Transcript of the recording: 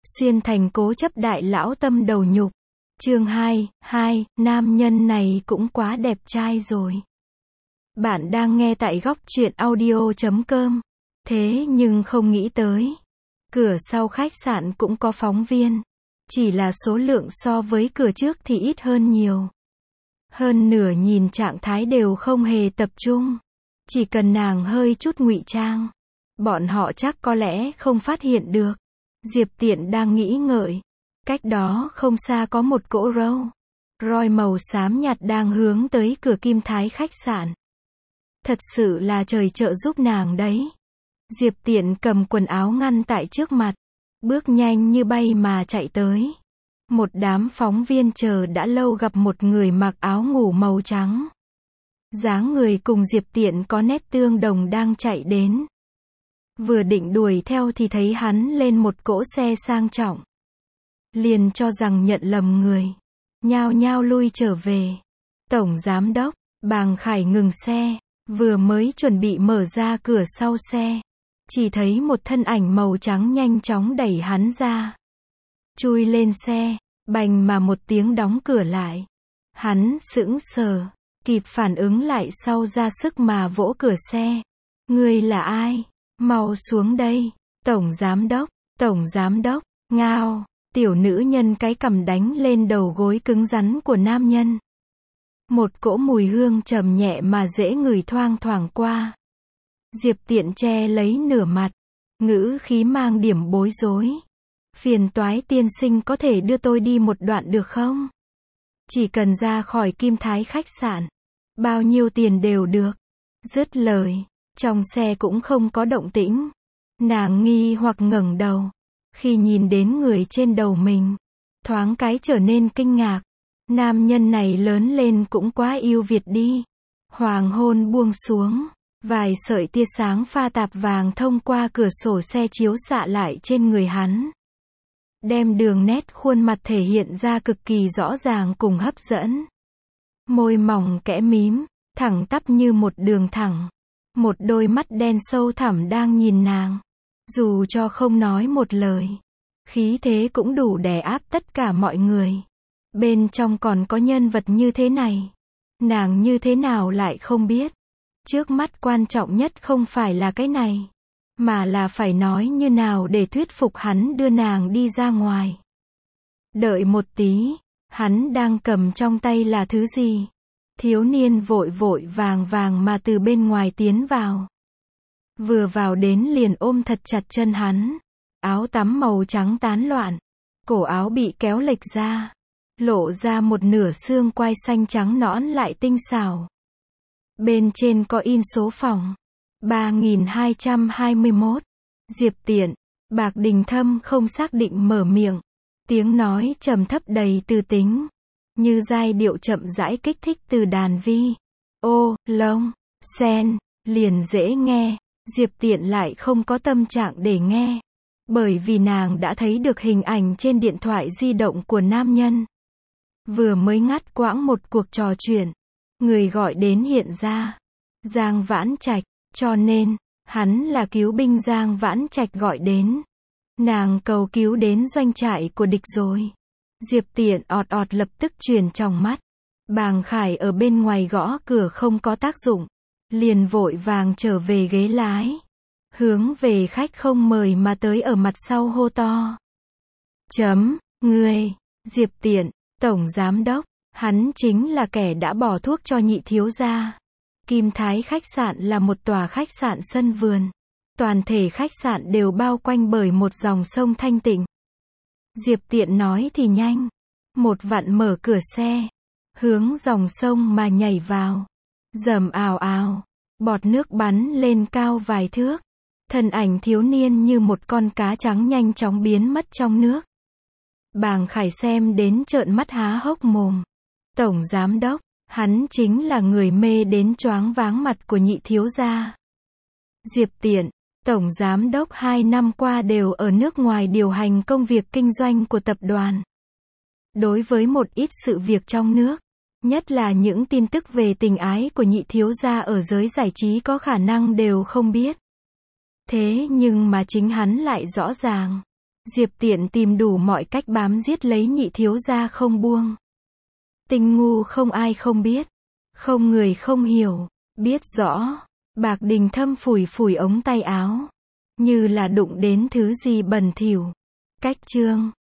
Xuyên thành cố chấp đại lão tâm đầu nhục. Chương 2, nam nhân này cũng quá đẹp trai rồi. Bạn đang nghe tại góc truyện audio.com. Thế nhưng không nghĩ tới, cửa sau khách sạn cũng có phóng viên. Chỉ là số lượng so với cửa trước thì ít hơn nhiều. Hơn nửa nhìn trạng thái đều không hề tập trung. Chỉ cần nàng hơi chút ngụy trang, bọn họ chắc có lẽ không phát hiện được. Diệp Tiện đang nghĩ ngợi. Cách đó không xa có một cỗ Rolls-Royce màu xám nhạt đang hướng tới cửa Kim Thái khách sạn. Thật sự là trời trợ giúp nàng đấy. Diệp Tiện cầm quần áo ngăn tại trước mặt, bước nhanh như bay mà chạy tới. Một đám phóng viên chờ đã lâu gặp một người mặc áo ngủ màu trắng. Dáng người cùng Diệp Tiện có nét tương đồng đang chạy đến. Vừa định đuổi theo thì thấy hắn lên một cỗ xe sang trọng. Liền cho rằng nhận lầm người. Nhao nhao lui trở về. Tổng giám đốc, Bàng Khải ngừng xe, vừa mới chuẩn bị mở ra cửa sau xe. Chỉ thấy một thân ảnh màu trắng nhanh chóng đẩy hắn ra. Chui lên xe, bành mà một tiếng đóng cửa lại. Hắn sững sờ, kịp phản ứng lại sau ra sức mà vỗ cửa xe. Ngươi là ai? Mau xuống đây. Tổng giám đốc, ngao. Tiểu nữ nhân cái cằm đánh lên đầu gối cứng rắn của nam nhân. Một cỗ mùi hương trầm nhẹ mà dễ ngửi thoang thoảng qua. Diệp Tiện che lấy nửa mặt, ngữ khí mang điểm bối rối. Phiền toái tiên sinh có thể đưa tôi đi một đoạn được không? Chỉ cần ra khỏi Kim Thái khách sạn, bao nhiêu tiền đều được. Dứt lời, trong xe cũng không có động tĩnh. Nàng nghi hoặc ngẩng đầu. Khi nhìn đến người trên đầu mình, thoáng cái trở nên kinh ngạc. Nam nhân này lớn lên cũng quá yêu Việt đi. Hoàng hôn buông xuống, vài sợi tia sáng pha tạp vàng thông qua cửa sổ xe chiếu xạ lại trên người hắn. Đem đường nét khuôn mặt thể hiện ra cực kỳ rõ ràng cùng hấp dẫn. Môi mỏng kẽ mím, thẳng tắp như một đường thẳng. Một đôi mắt đen sâu thẳm đang nhìn nàng. Dù cho không nói một lời, khí thế cũng đủ đè áp tất cả mọi người. Bên trong còn có nhân vật như thế này. Nàng như thế nào lại không biết. Trước mắt quan trọng nhất không phải là cái này, mà là phải nói như nào để thuyết phục hắn đưa nàng đi ra ngoài. Đợi một tí, hắn đang cầm trong tay là thứ gì? Thiếu niên vội vội vàng vàng mà từ bên ngoài tiến vào. Vừa vào đến liền ôm thật chặt chân hắn. Áo tắm màu trắng tán loạn. Cổ áo bị kéo lệch ra. Lộ ra một nửa xương quai xanh trắng nõn lại tinh xảo. Bên trên có in số phòng. 3221. Diệp Tiện. Bạc Đình Thâm không xác định mở miệng. Tiếng nói trầm thấp đầy tư tính. Như giai điệu chậm rãi kích thích từ đàn vi. Ô, lông, sen, liền dễ nghe. Diệp Tiện lại không có tâm trạng để nghe. Bởi vì nàng đã thấy được hình ảnh trên điện thoại di động của nam nhân. Vừa mới ngắt quãng một cuộc trò chuyện. Người gọi đến hiện ra. Giang Vãn Trạch. Cho nên, hắn là cứu binh Giang Vãn Trạch gọi đến. Nàng cầu cứu đến doanh trại của địch rồi. Diệp Tiện ọt lập tức chuyển tròng mắt. Bàng Khải ở bên ngoài gõ cửa không có tác dụng. Liền vội vàng trở về ghế lái. Hướng về khách không mời mà tới ở mặt sau hô to. Ngươi, Diệp Tiện, tổng giám đốc, hắn chính là kẻ đã bỏ thuốc cho nhị thiếu gia. Kim Thái khách sạn là một tòa khách sạn sân vườn. Toàn thể khách sạn đều bao quanh bởi một dòng sông thanh tịnh. Diệp Tiện nói thì nhanh. Một vặn mở cửa xe. Hướng dòng sông mà nhảy vào. Rầm ào ào. Bọt nước bắn lên cao vài thước. Thân ảnh thiếu niên như một con cá trắng nhanh chóng biến mất trong nước. Bàng Khải xem đến trợn mắt há hốc mồm. Tổng giám đốc, hắn chính là người mê đến choáng váng mặt của nhị thiếu gia. Diệp Tiện, tổng giám đốc 2 năm qua đều ở nước ngoài điều hành công việc kinh doanh của tập đoàn. Đối với một ít sự việc trong nước, nhất là những tin tức về tình ái của nhị thiếu gia ở giới giải trí có khả năng đều không biết. Thế nhưng mà chính hắn lại rõ ràng. Diệp Tiện tìm đủ mọi cách bám giết lấy nhị thiếu gia không buông. Tình ngu không ai không biết, không người không hiểu, biết rõ. Bạc Đình Thâm phủi phủi ống tay áo, như là đụng đến thứ gì bẩn thỉu. Cách chương